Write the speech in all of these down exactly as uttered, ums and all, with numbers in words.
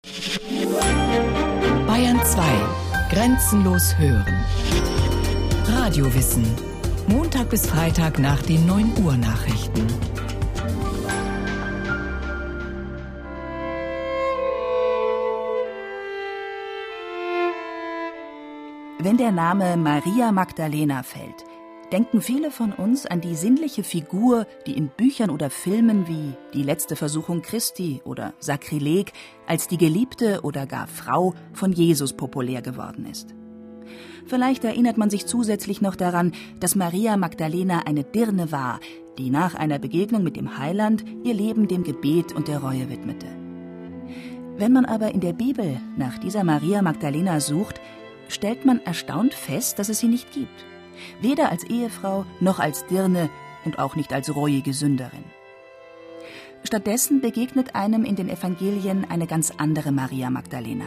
Bayern zwei. Grenzenlos hören. Radiowissen. Montag bis Freitag nach den neun Uhr Nachrichten. Wenn der Name Maria Magdalena fällt, denken viele von uns an die sinnliche Figur, die in Büchern oder Filmen wie Die letzte Versuchung Christi oder Sakrileg als die Geliebte oder gar Frau von Jesus populär geworden ist. Vielleicht erinnert man sich zusätzlich noch daran, dass Maria Magdalena eine Dirne war, die nach einer Begegnung mit dem Heiland ihr Leben dem Gebet und der Reue widmete. Wenn man aber in der Bibel nach dieser Maria Magdalena sucht, stellt man erstaunt fest, dass es sie nicht gibt. Weder als Ehefrau noch als Dirne und auch nicht als reuige Sünderin. Stattdessen begegnet einem in den Evangelien eine ganz andere Maria Magdalena.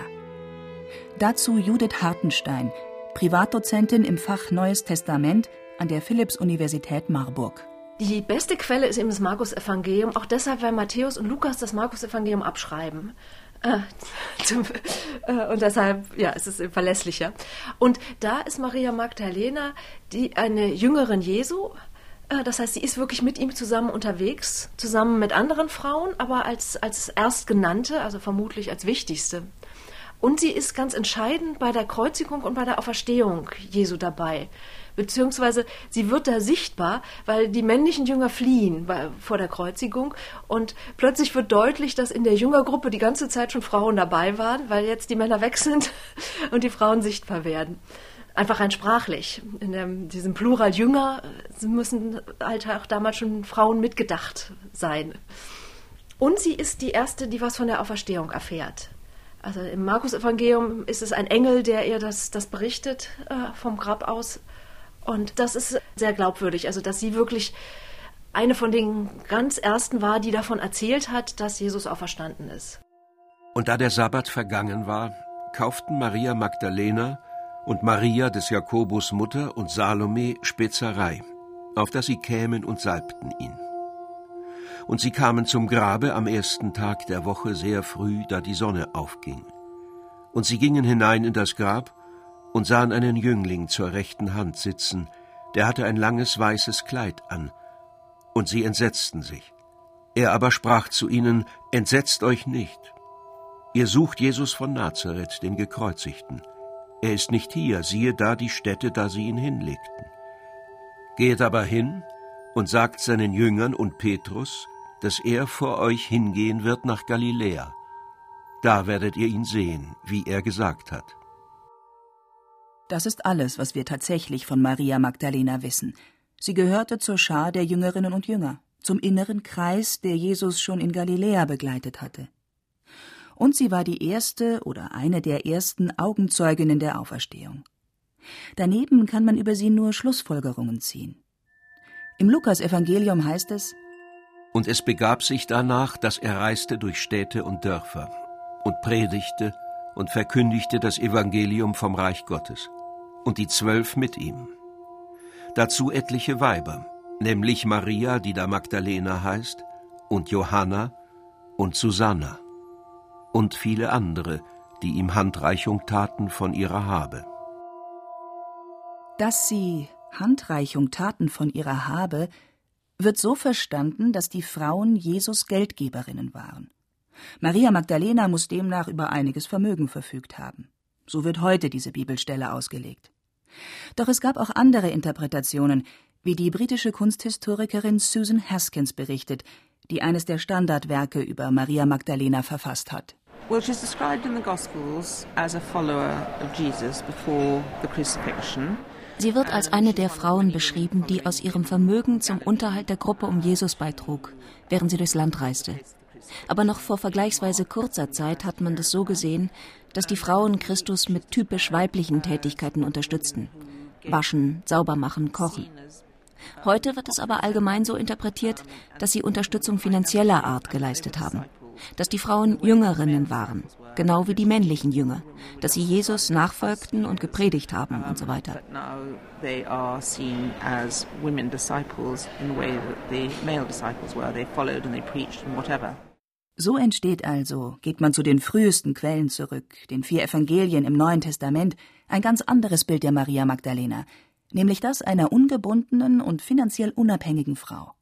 Dazu Judith Hartenstein, Privatdozentin im Fach Neues Testament an der Philipps-Universität Marburg. Die beste Quelle ist eben das Markus-Evangelium, auch deshalb, weil Matthäus und Lukas das Markus-Evangelium abschreiben. Äh, zum, äh, und deshalb, ja, es ist verlässlicher. Und da ist Maria Magdalena die eine Jüngerin Jesu. Äh, das heißt, sie ist wirklich mit ihm zusammen unterwegs, zusammen mit anderen Frauen, aber als, als Erstgenannte, also vermutlich als wichtigste. Und sie ist ganz entscheidend bei der Kreuzigung und bei der Auferstehung Jesu dabei. Beziehungsweise sie wird da sichtbar, weil die männlichen Jünger fliehen bei, vor der Kreuzigung und plötzlich wird deutlich, dass in der Jüngergruppe die ganze Zeit schon Frauen dabei waren, weil jetzt die Männer weg sind und die Frauen sichtbar werden. Einfach rein sprachlich. In dem, diesem Plural Jünger müssen halt auch damals schon Frauen mitgedacht sein. Und sie ist die Erste, die was von der Auferstehung erfährt. Also im Markus-Evangelium ist es ein Engel, der ihr das, das berichtet äh, vom Grab aus. Und das ist sehr glaubwürdig, also dass sie wirklich eine von den ganz Ersten war, die davon erzählt hat, dass Jesus auferstanden ist. Und da der Sabbat vergangen war, kauften Maria Magdalena und Maria des Jakobus Mutter und Salome Spezerei, auf dass sie kämen und salbten ihn. Und sie kamen zum Grabe am ersten Tag der Woche sehr früh, da die Sonne aufging. Und sie gingen hinein in das Grab und sahen einen Jüngling zur rechten Hand sitzen, der hatte ein langes weißes Kleid an, und sie entsetzten sich. Er aber sprach zu ihnen: Entsetzt euch nicht. Ihr sucht Jesus von Nazareth, den Gekreuzigten. Er ist nicht hier, siehe da die Stätte, da sie ihn hinlegten. Geht aber hin und sagt seinen Jüngern und Petrus, dass er vor euch hingehen wird nach Galiläa. Da werdet ihr ihn sehen, wie er gesagt hat. Das ist alles, was wir tatsächlich von Maria Magdalena wissen. Sie gehörte zur Schar der Jüngerinnen und Jünger, zum inneren Kreis, der Jesus schon in Galiläa begleitet hatte. Und sie war die erste oder eine der ersten Augenzeuginnen der Auferstehung. Daneben kann man über sie nur Schlussfolgerungen ziehen. Im Lukas-Evangelium heißt es: Und es begab sich danach, dass er reiste durch Städte und Dörfer und predigte und verkündigte das Evangelium vom Reich Gottes, und die Zwölf mit ihm. Dazu etliche Weiber, nämlich Maria, die da Magdalena heißt, und Johanna und Susanna, und viele andere, die ihm Handreichung taten von ihrer Habe. Dass sie Handreichung taten von ihrer Habe, wird so verstanden, dass die Frauen Jesus Geldgeberinnen waren. Maria Magdalena muss demnach über einiges Vermögen verfügt haben. So wird heute diese Bibelstelle ausgelegt. Doch es gab auch andere Interpretationen, wie die britische Kunsthistorikerin Susan Haskins berichtet, die eines der Standardwerke über Maria Magdalena verfasst hat. Well, she's described in the Gospels as a follower of Jesus before the crucifixion. Sie wird als eine der Frauen beschrieben, die aus ihrem Vermögen zum Unterhalt der Gruppe um Jesus beitrug, während sie durchs Land reiste. Aber noch vor vergleichsweise kurzer Zeit hat man das so gesehen, dass die Frauen Christus mit typisch weiblichen Tätigkeiten unterstützten. Waschen, sauber machen, kochen. Heute wird es aber allgemein so interpretiert, dass sie Unterstützung finanzieller Art geleistet haben. Dass die Frauen Jüngerinnen waren, genau wie die männlichen Jünger, dass sie Jesus nachfolgten und gepredigt haben und so weiter. So entsteht also, geht man zu den frühesten Quellen zurück, den vier Evangelien im Neuen Testament, ein ganz anderes Bild der Maria Magdalena, nämlich das einer ungebundenen und finanziell unabhängigen Frau.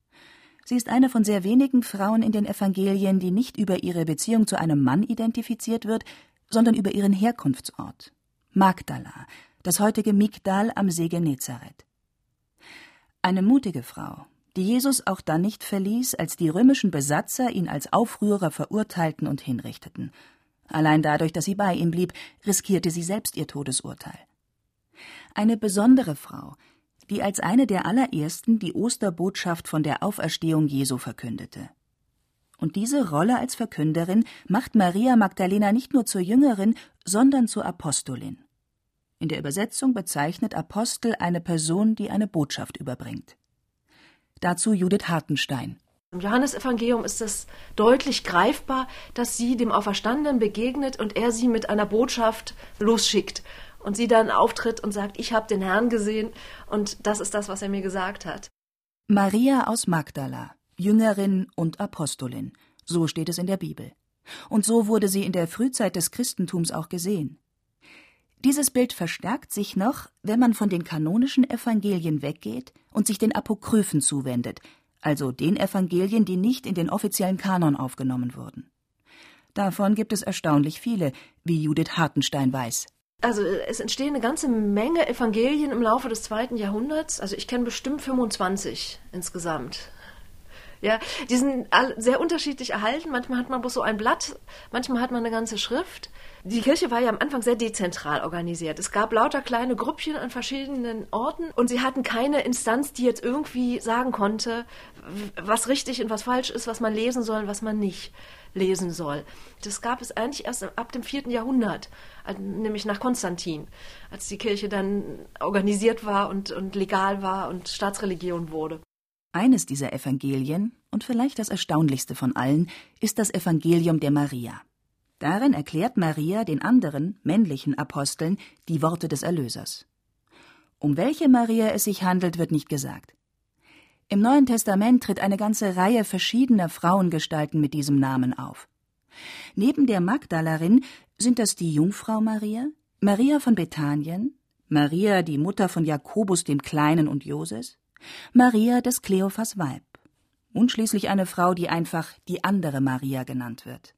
Sie ist eine von sehr wenigen Frauen in den Evangelien, die nicht über ihre Beziehung zu einem Mann identifiziert wird, sondern über ihren Herkunftsort. Magdala, das heutige Migdal am See Genezareth. Eine mutige Frau, die Jesus auch dann nicht verließ, als die römischen Besatzer ihn als Aufrührer verurteilten und hinrichteten. Allein dadurch, dass sie bei ihm blieb, riskierte sie selbst ihr Todesurteil. Eine besondere Frau, die als eine der allerersten die Osterbotschaft von der Auferstehung Jesu verkündete. Und diese Rolle als Verkünderin macht Maria Magdalena nicht nur zur Jüngerin, sondern zur Apostolin. In der Übersetzung bezeichnet Apostel eine Person, die eine Botschaft überbringt. Dazu Judith Hartenstein. Im Johannesevangelium ist es deutlich greifbar, dass sie dem Auferstandenen begegnet und er sie mit einer Botschaft losschickt. Und sie dann auftritt und sagt, ich habe den Herrn gesehen und das ist das, was er mir gesagt hat. Maria aus Magdala, Jüngerin und Apostolin, so steht es in der Bibel. Und so wurde sie in der Frühzeit des Christentums auch gesehen. Dieses Bild verstärkt sich noch, wenn man von den kanonischen Evangelien weggeht und sich den Apokryphen zuwendet, also den Evangelien, die nicht in den offiziellen Kanon aufgenommen wurden. Davon gibt es erstaunlich viele, wie Judith Hartenstein weiß. Also es entstehen eine ganze Menge Evangelien im Laufe des zweiten Jahrhunderts. Also ich kenne bestimmt fünfundzwanzig insgesamt. Ja, die sind sehr unterschiedlich erhalten. Manchmal hat man bloß so ein Blatt, manchmal hat man eine ganze Schrift. Die Kirche war ja am Anfang sehr dezentral organisiert. Es gab lauter kleine Grüppchen an verschiedenen Orten und sie hatten keine Instanz, die jetzt irgendwie sagen konnte, was richtig und was falsch ist, was man lesen soll und was man nicht lesen soll. Das gab es eigentlich erst ab dem vierten Jahrhundert, nämlich nach Konstantin, als die Kirche dann organisiert war und, und legal war und Staatsreligion wurde. Eines dieser Evangelien, und vielleicht das erstaunlichste von allen, ist das Evangelium der Maria. Darin erklärt Maria den anderen, männlichen Aposteln die Worte des Erlösers. Um welche Maria es sich handelt, wird nicht gesagt. Im Neuen Testament tritt eine ganze Reihe verschiedener Frauengestalten mit diesem Namen auf. Neben der Magdalerin sind das die Jungfrau Maria, Maria von Bethanien, Maria, die Mutter von Jakobus dem Kleinen und Joses, Maria des Kleophas Weib und schließlich eine Frau, die einfach die andere Maria genannt wird.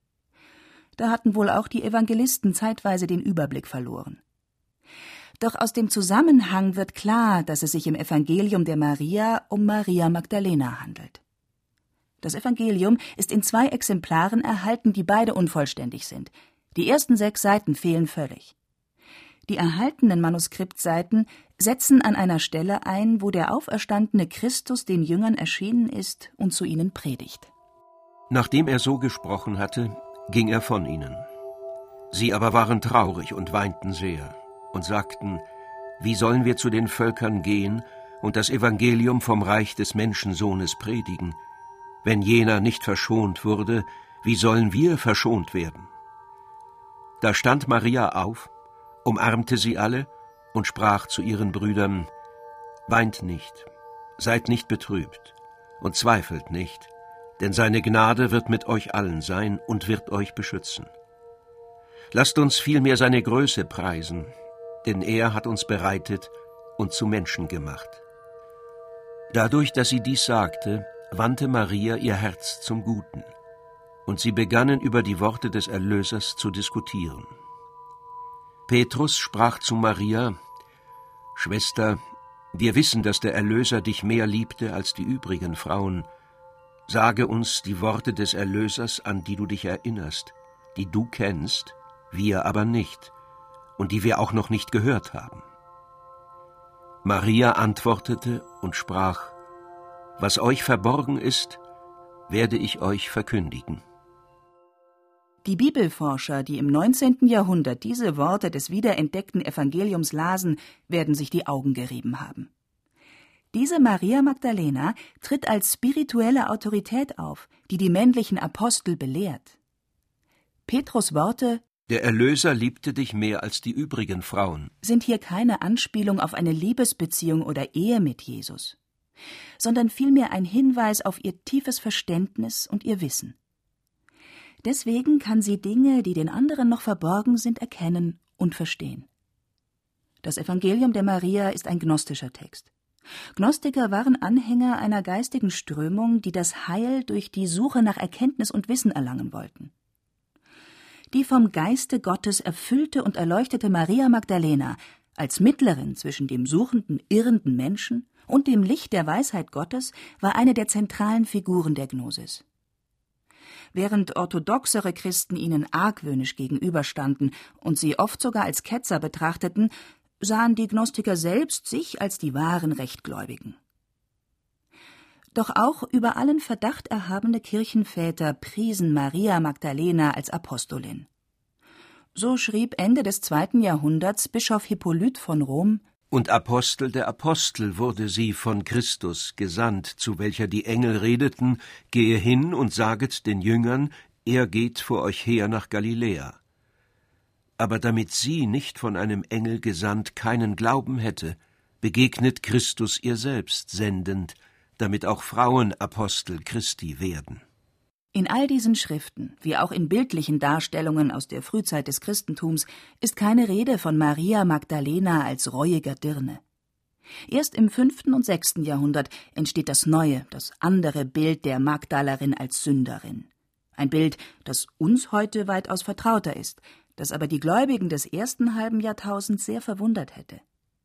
Da hatten wohl auch die Evangelisten zeitweise den Überblick verloren. Doch aus dem Zusammenhang wird klar, dass es sich im Evangelium der Maria um Maria Magdalena handelt. Das Evangelium ist in zwei Exemplaren erhalten, die beide unvollständig sind. Die ersten sechs Seiten fehlen völlig. Die erhaltenen Manuskriptseiten setzen an einer Stelle ein, wo der auferstandene Christus den Jüngern erschienen ist und zu ihnen predigt. Nachdem er so gesprochen hatte, ging er von ihnen. Sie aber waren traurig und weinten sehr und sagten, wie sollen wir zu den Völkern gehen und das Evangelium vom Reich des Menschensohnes predigen? Wenn jener nicht verschont wurde, wie sollen wir verschont werden? Da stand Maria auf, umarmte sie alle und sprach zu ihren Brüdern, weint nicht, seid nicht betrübt und zweifelt nicht, denn seine Gnade wird mit euch allen sein und wird euch beschützen. Lasst uns vielmehr seine Größe preisen, denn er hat uns bereitet und zu Menschen gemacht. Dadurch, dass sie dies sagte, wandte Maria ihr Herz zum Guten, und sie begannen über die Worte des Erlösers zu diskutieren. Petrus sprach zu Maria, Schwester, wir wissen, dass der Erlöser dich mehr liebte als die übrigen Frauen. Sage uns die Worte des Erlösers, an die du dich erinnerst, die du kennst, wir aber nicht, und die wir auch noch nicht gehört haben. Maria antwortete und sprach, was euch verborgen ist, werde ich euch verkündigen. Die Bibelforscher, die im neunzehnten Jahrhundert diese Worte des wiederentdeckten Evangeliums lasen, werden sich die Augen gerieben haben. Diese Maria Magdalena tritt als spirituelle Autorität auf, die die männlichen Apostel belehrt. Petrus' Worte, der Erlöser liebte dich mehr als die übrigen Frauen, sind hier keine Anspielung auf eine Liebesbeziehung oder Ehe mit Jesus, sondern vielmehr ein Hinweis auf ihr tiefes Verständnis und ihr Wissen. Deswegen kann sie Dinge, die den anderen noch verborgen sind, erkennen und verstehen. Das Evangelium der Maria ist ein gnostischer Text. Gnostiker waren Anhänger einer geistigen Strömung, die das Heil durch die Suche nach Erkenntnis und Wissen erlangen wollten. Die vom Geiste Gottes erfüllte und erleuchtete Maria Magdalena als Mittlerin zwischen dem suchenden, irrenden Menschen und dem Licht der Weisheit Gottes war eine der zentralen Figuren der Gnosis. Während orthodoxere Christen ihnen argwöhnisch gegenüberstanden und sie oft sogar als Ketzer betrachteten, sahen die Gnostiker selbst sich als die wahren Rechtgläubigen. Doch auch über allen Verdacht erhabene Kirchenväter priesen Maria Magdalena als Apostolin. So schrieb Ende des zweiten Jahrhunderts Bischof Hippolyt von Rom: Und Apostel der Apostel wurde sie von Christus gesandt, zu welcher die Engel redeten, gehe hin und saget den Jüngern, er geht vor euch her nach Galiläa. Aber damit sie nicht von einem Engel gesandt keinen Glauben hätte, begegnet Christus ihr selbst sendend, damit auch Frauen Apostel Christi werden. In all diesen Schriften, wie auch in bildlichen Darstellungen aus der Frühzeit des Christentums, ist keine Rede von Maria Magdalena als reuiger Dirne. Erst im fünften und sechsten Jahrhundert entsteht das neue, das andere Bild der Magdalerin als Sünderin. Ein Bild, das uns heute weitaus vertrauter ist, das aber die Gläubigen des ersten halben Jahrtausends sehr verwundert hätte.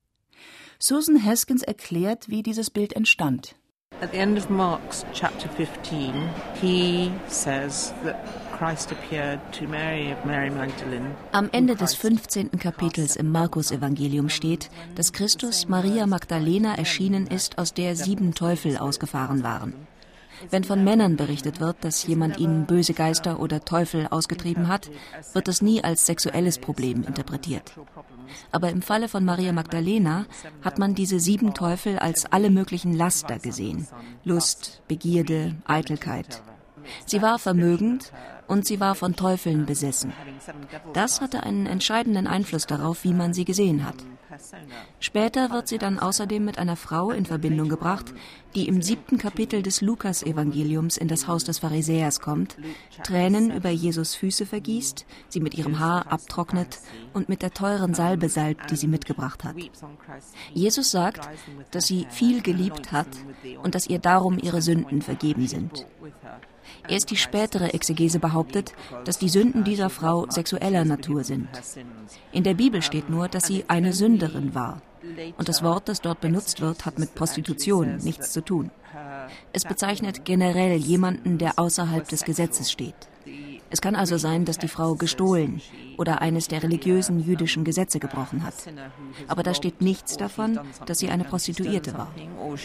Susan Haskins erklärt, wie dieses Bild entstand. At the end of Mark's chapter fifteen, he says that Christ appeared to Mary of Mary Magdalene. Am Ende des fünfzehnten Kapitels im Markus-Evangelium steht, dass Christus Maria Magdalena erschienen ist, aus der sieben Teufel ausgefahren waren. Wenn von Männern berichtet wird, dass jemand ihnen böse Geister oder Teufel ausgetrieben hat, wird das nie als sexuelles Problem interpretiert. Aber im Falle von Maria Magdalena hat man diese sieben Teufel als alle möglichen Laster gesehen: Lust, Begierde, Eitelkeit. Sie war vermögend und sie war von Teufeln besessen. Das hatte einen entscheidenden Einfluss darauf, wie man sie gesehen hat. Später wird sie dann außerdem mit einer Frau in Verbindung gebracht, die im siebten Kapitel des Lukas-Evangeliums in das Haus des Pharisäers kommt, Tränen über Jesus Füße vergießt, sie mit ihrem Haar abtrocknet und mit der teuren Salbe salbt, die sie mitgebracht hat. Jesus sagt, dass sie viel geliebt hat und dass ihr darum ihre Sünden vergeben sind. Erst die spätere Exegese behauptet, dass die Sünden dieser Frau sexueller Natur sind. In der Bibel steht nur, dass sie eine Sünderin war. Und das Wort, das dort benutzt wird, hat mit Prostitution nichts zu tun. Es bezeichnet generell jemanden, der außerhalb des Gesetzes steht. Es kann also sein, dass die Frau gestohlen oder eines der religiösen jüdischen Gesetze gebrochen hat. Aber da steht nichts davon, dass sie eine Prostituierte war.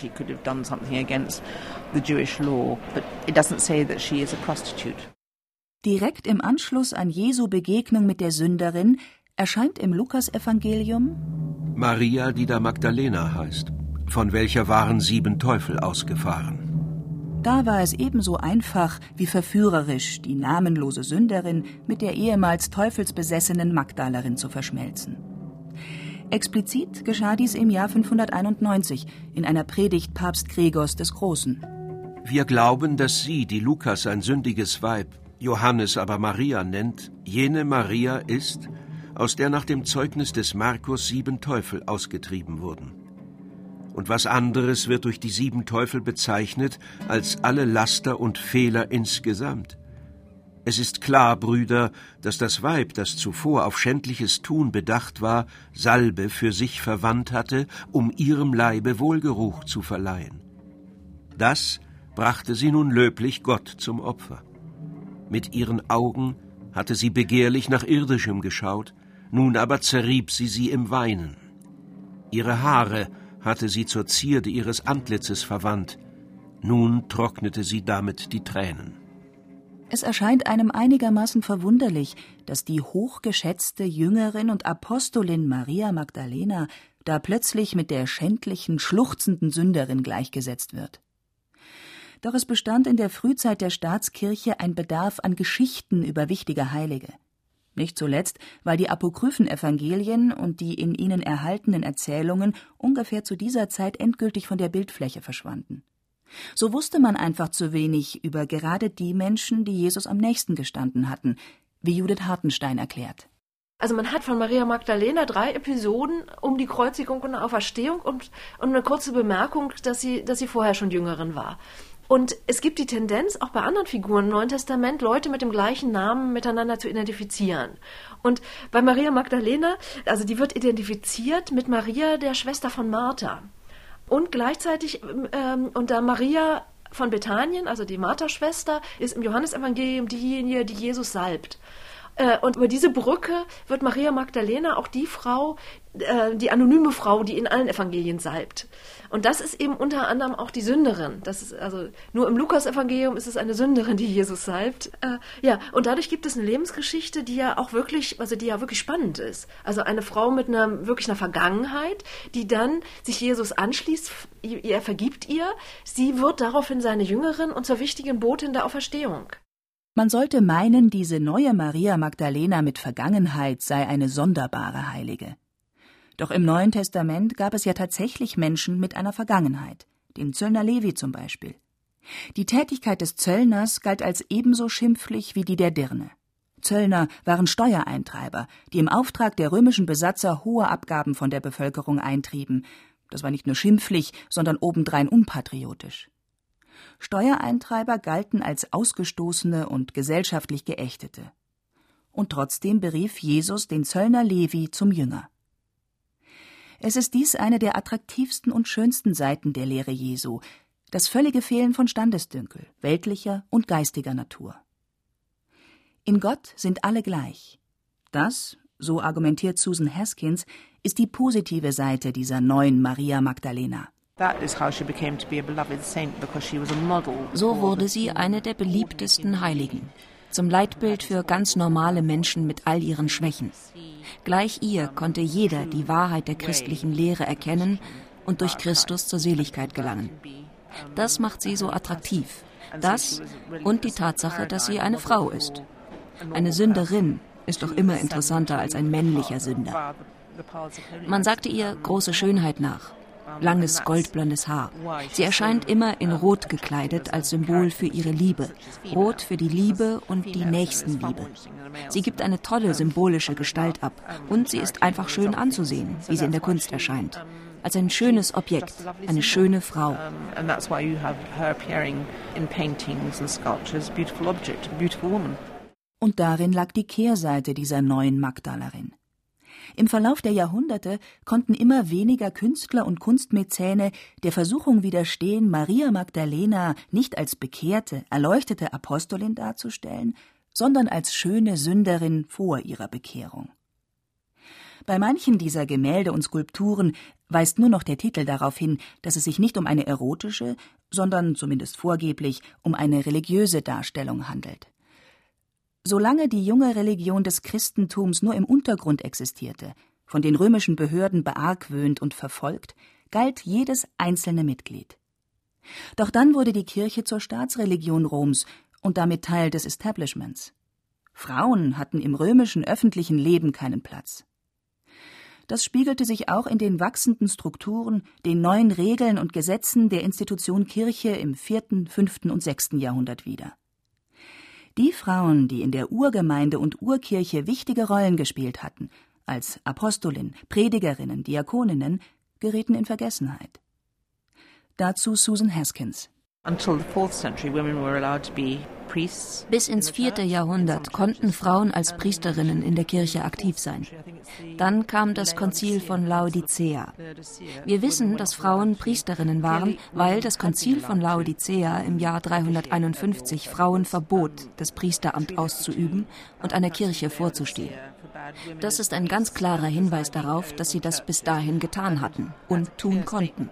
Direkt im Anschluss an Jesu Begegnung mit der Sünderin erscheint im Lukas-Evangelium Maria, die da Magdalena heißt, von welcher waren sieben Teufel ausgefahren. Da war es ebenso einfach wie verführerisch, die namenlose Sünderin mit der ehemals teufelsbesessenen Magdalerin zu verschmelzen. Explizit geschah dies im Jahr fünfhunderteinundneunzig in einer Predigt Papst Gregors des Großen. Wir glauben, dass sie, die Lukas ein sündiges Weib, Johannes aber Maria nennt, jene Maria ist, aus der nach dem Zeugnis des Markus sieben Teufel ausgetrieben wurden. Und was anderes wird durch die sieben Teufel bezeichnet als alle Laster und Fehler insgesamt. Es ist klar, Brüder, dass das Weib, das zuvor auf schändliches Tun bedacht war, Salbe für sich verwandt hatte, um ihrem Leibe Wohlgeruch zu verleihen. Das brachte sie nun löblich Gott zum Opfer. Mit ihren Augen hatte sie begehrlich nach Irdischem geschaut, nun aber zerrieb sie sie im Weinen. Ihre Haare hatte sie zur Zierde ihres Antlitzes verwandt, nun trocknete sie damit die Tränen. Es erscheint einem einigermaßen verwunderlich, dass die hochgeschätzte Jüngerin und Apostolin Maria Magdalena da plötzlich mit der schändlichen, schluchzenden Sünderin gleichgesetzt wird. Doch es bestand in der Frühzeit der Staatskirche ein Bedarf an Geschichten über wichtige Heilige. Nicht zuletzt, weil die apokryphen Evangelien und die in ihnen erhaltenen Erzählungen ungefähr zu dieser Zeit endgültig von der Bildfläche verschwanden. So wusste man einfach zu wenig über gerade die Menschen, die Jesus am nächsten gestanden hatten, wie Judith Hartenstein erklärt. Also man hat von Maria Magdalena drei Episoden um die Kreuzigung und Auferstehung und, und eine kurze Bemerkung, dass sie, dass sie vorher schon Jüngerin war. Und es gibt die Tendenz, auch bei anderen Figuren im Neuen Testament, Leute mit dem gleichen Namen miteinander zu identifizieren. Und bei Maria Magdalena, also die wird identifiziert mit Maria, der Schwester von Martha. Und gleichzeitig, ähm, und da Maria von Bethanien, also die Martha-Schwester, ist im Johannesevangelium diejenige, die Jesus salbt. Und über diese Brücke wird Maria Magdalena auch die Frau, die anonyme Frau, die in allen Evangelien salbt. Und das ist eben unter anderem auch die Sünderin. Das ist also nur im Lukas-Evangelium ist es eine Sünderin, die Jesus salbt. Ja, und dadurch gibt es eine Lebensgeschichte, die ja auch wirklich, also die ja wirklich spannend ist. Also eine Frau mit einer wirklich einer Vergangenheit, die dann sich Jesus anschließt, er vergibt ihr. Sie wird daraufhin seine Jüngerin und zur wichtigen Botin der Auferstehung. Man sollte meinen, diese neue Maria Magdalena mit Vergangenheit sei eine sonderbare Heilige. Doch im Neuen Testament gab es ja tatsächlich Menschen mit einer Vergangenheit, den Zöllner Levi zum Beispiel. Die Tätigkeit des Zöllners galt als ebenso schimpflich wie die der Dirne. Zöllner waren Steuereintreiber, die im Auftrag der römischen Besatzer hohe Abgaben von der Bevölkerung eintrieben. Das war nicht nur schimpflich, sondern obendrein unpatriotisch. Steuereintreiber galten als Ausgestoßene und gesellschaftlich Geächtete. Und trotzdem berief Jesus den Zöllner Levi zum Jünger. Es ist dies eine der attraktivsten und schönsten Seiten der Lehre Jesu, das völlige Fehlen von Standesdünkel, weltlicher und geistiger Natur. In Gott sind alle gleich. Das, so argumentiert Susan Haskins, ist die positive Seite dieser neuen Maria Magdalena. So wurde sie eine der beliebtesten Heiligen, zum Leitbild für ganz normale Menschen mit all ihren Schwächen. Gleich ihr konnte jeder die Wahrheit der christlichen Lehre erkennen und durch Christus zur Seligkeit gelangen. Das macht sie so attraktiv. Das und die Tatsache, dass sie eine Frau ist. Eine Sünderin ist doch immer interessanter als ein männlicher Sünder. Man sagte ihr große Schönheit nach. Langes goldblondes Haar. Sie erscheint immer in Rot gekleidet als Symbol für ihre Liebe. Rot für die Liebe und die Nächstenliebe. Sie gibt eine tolle symbolische Gestalt ab und sie ist einfach schön anzusehen, wie sie in der Kunst erscheint. Als ein schönes Objekt, eine schöne Frau. Und darin lag die Kehrseite dieser neuen Magdalerin. Im Verlauf der Jahrhunderte konnten immer weniger Künstler und Kunstmäzene der Versuchung widerstehen, Maria Magdalena nicht als bekehrte, erleuchtete Apostolin darzustellen, sondern als schöne Sünderin vor ihrer Bekehrung. Bei manchen dieser Gemälde und Skulpturen weist nur noch der Titel darauf hin, dass es sich nicht um eine erotische, sondern zumindest vorgeblich um eine religiöse Darstellung handelt. Solange die junge Religion des Christentums nur im Untergrund existierte, von den römischen Behörden beargwöhnt und verfolgt, galt jedes einzelne Mitglied. Doch dann wurde die Kirche zur Staatsreligion Roms und damit Teil des Establishments. Frauen hatten im römischen öffentlichen Leben keinen Platz. Das spiegelte sich auch in den wachsenden Strukturen, den neuen Regeln und Gesetzen der Institution Kirche im vierten, fünften und sechsten Jahrhundert wider. Die Frauen, die in der Urgemeinde und Urkirche wichtige Rollen gespielt hatten, als Apostolin, Predigerinnen, Diakoninnen, gerieten in Vergessenheit. Dazu Susan Haskins. Bis ins vierte Jahrhundert konnten Frauen als Priesterinnen in der Kirche aktiv sein. Dann kam das Konzil von Laodicea. Wir wissen, dass Frauen Priesterinnen waren, weil das Konzil von Laodicea im Jahr dreihunderteinundfünfzig Frauen verbot, das Priesteramt auszuüben und einer Kirche vorzustehen. Das ist ein ganz klarer Hinweis darauf, dass sie das bis dahin getan hatten und tun konnten.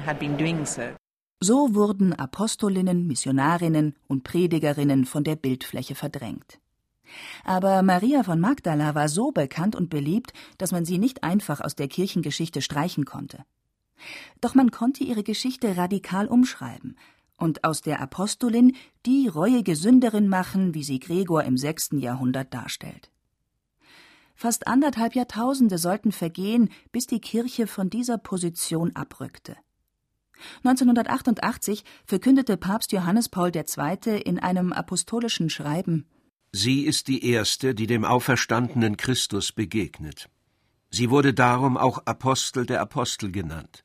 So wurden Apostolinnen, Missionarinnen und Predigerinnen von der Bildfläche verdrängt. Aber Maria von Magdala war so bekannt und beliebt, dass man sie nicht einfach aus der Kirchengeschichte streichen konnte. Doch man konnte ihre Geschichte radikal umschreiben und aus der Apostolin die reuige Sünderin machen, wie sie Gregor im sechsten Jahrhundert darstellt. Fast anderthalb Jahrtausende sollten vergehen, bis die Kirche von dieser Position abrückte. neunzehnhundertachtundachtzig verkündete Papst Johannes Paul der Zweite in einem apostolischen Schreiben: Sie ist die Erste, die dem auferstandenen Christus begegnet. Sie wurde darum auch Apostel der Apostel genannt.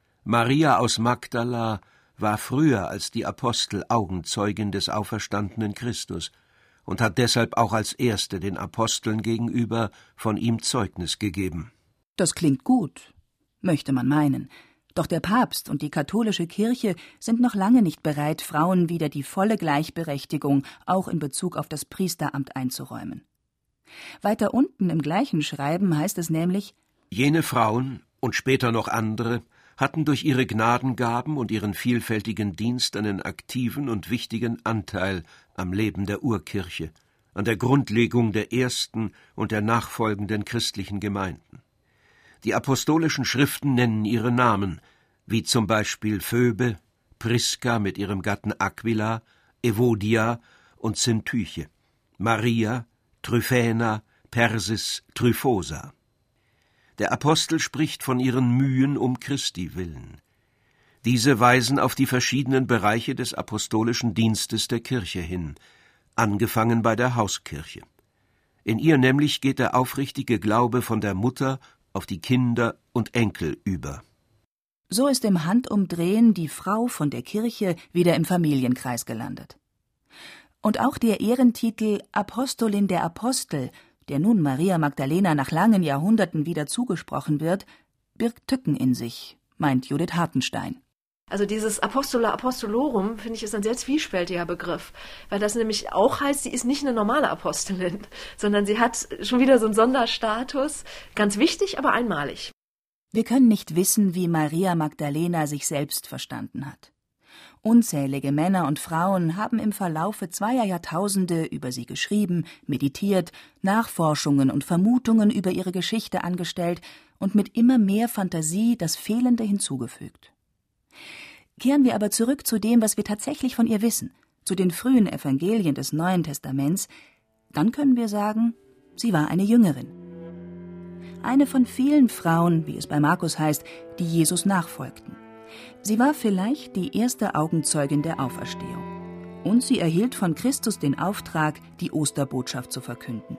Maria aus Magdala war früher als die Apostel Augenzeugin des auferstandenen Christus und hat deshalb auch als Erste den Aposteln gegenüber von ihm Zeugnis gegeben. Das klingt gut, möchte man meinen. Doch der Papst und die katholische Kirche sind noch lange nicht bereit, Frauen wieder die volle Gleichberechtigung auch in Bezug auf das Priesteramt einzuräumen. Weiter unten im gleichen Schreiben heißt es nämlich: Jene Frauen und später noch andere hatten durch ihre Gnadengaben und ihren vielfältigen Dienst einen aktiven und wichtigen Anteil am Leben der Urkirche, an der Grundlegung der ersten und der nachfolgenden christlichen Gemeinden. Die apostolischen Schriften nennen ihre Namen, wie zum Beispiel Phoebe, Priska mit ihrem Gatten Aquila, Evodia und Syntyche, Maria, Tryphäna, Persis, Tryphosa. Der Apostel spricht von ihren Mühen um Christi willen. Diese weisen auf die verschiedenen Bereiche des apostolischen Dienstes der Kirche hin, angefangen bei der Hauskirche. In ihr nämlich geht der aufrichtige Glaube von der Mutter auf die Kinder und Enkel über. So ist im Handumdrehen die Frau von der Kirche wieder im Familienkreis gelandet. Und auch der Ehrentitel Apostolin der Apostel, der nun Maria Magdalena nach langen Jahrhunderten wieder zugesprochen wird, birgt Tücken in sich, meint Judith Hartenstein. Also dieses Apostola Apostolorum, finde ich, ist ein sehr zwiespältiger Begriff, weil das nämlich auch heißt, sie ist nicht eine normale Apostelin, sondern sie hat schon wieder so einen Sonderstatus, ganz wichtig, aber einmalig. Wir können nicht wissen, wie Maria Magdalena sich selbst verstanden hat. Unzählige Männer und Frauen haben im Verlaufe zweier Jahrtausende über sie geschrieben, meditiert, Nachforschungen und Vermutungen über ihre Geschichte angestellt und mit immer mehr Fantasie das Fehlende hinzugefügt. Kehren wir aber zurück zu dem, was wir tatsächlich von ihr wissen, zu den frühen Evangelien des Neuen Testaments, dann können wir sagen, sie war eine Jüngerin. Eine von vielen Frauen, wie es bei Markus heißt, die Jesus nachfolgten. Sie war vielleicht die erste Augenzeugin der Auferstehung. Und sie erhielt von Christus den Auftrag, die Osterbotschaft zu verkünden.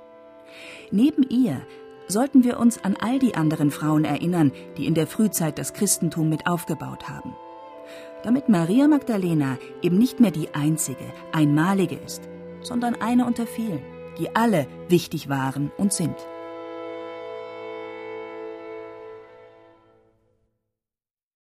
Neben ihr sollten wir uns an all die anderen Frauen erinnern, die in der Frühzeit das Christentum mit aufgebaut haben. Damit Maria Magdalena eben nicht mehr die einzige, einmalige ist, sondern eine unter vielen, die alle wichtig waren und sind.